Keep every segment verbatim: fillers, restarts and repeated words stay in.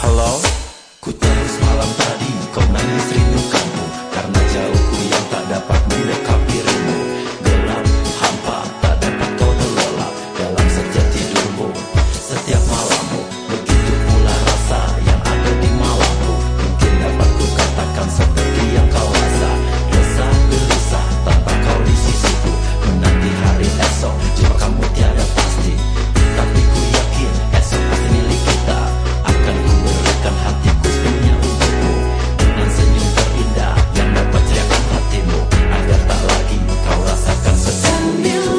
Halo? Ku terus malam tadi kau nangis rindukanmu, karena jauhku yang tak dapat mendekat dirimu. Gelap, hampa, tak dapat kau terlelap dalam setiap tidurmu, setiap malammu. Begitu pula rasa yang ada di malamku. Mungkin dapat ku katakan seperti yang kau rasa. Resah, gelisah tanpa kau di sisiku, menanti hari esok jika kamu tiada pasti. Tapi ku yakin esok pasti milik kita. Akan ku berikan hatiku sepenuhnya untukmu, dengan senyum terindah yang dapat riakan hatimu, agar tak lagi kau rasakan sedihmu itu.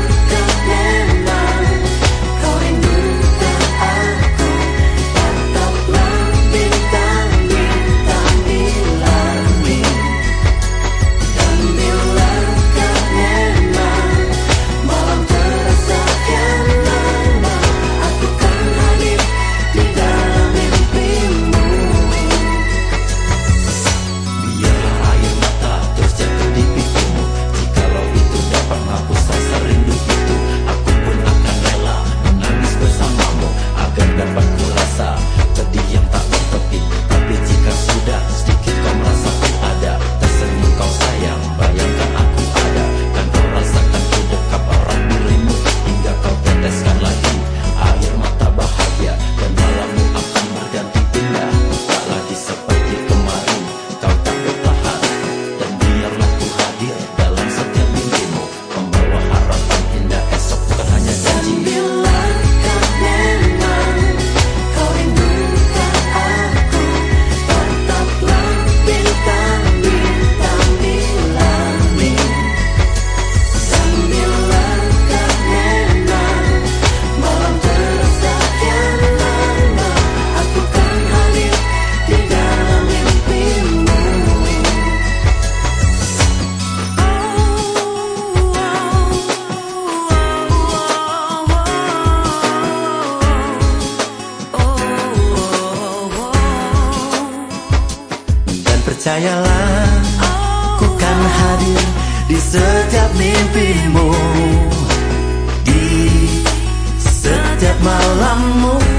Percayalah, ku kan hadir di setiap mimpimu, di setiap malammu.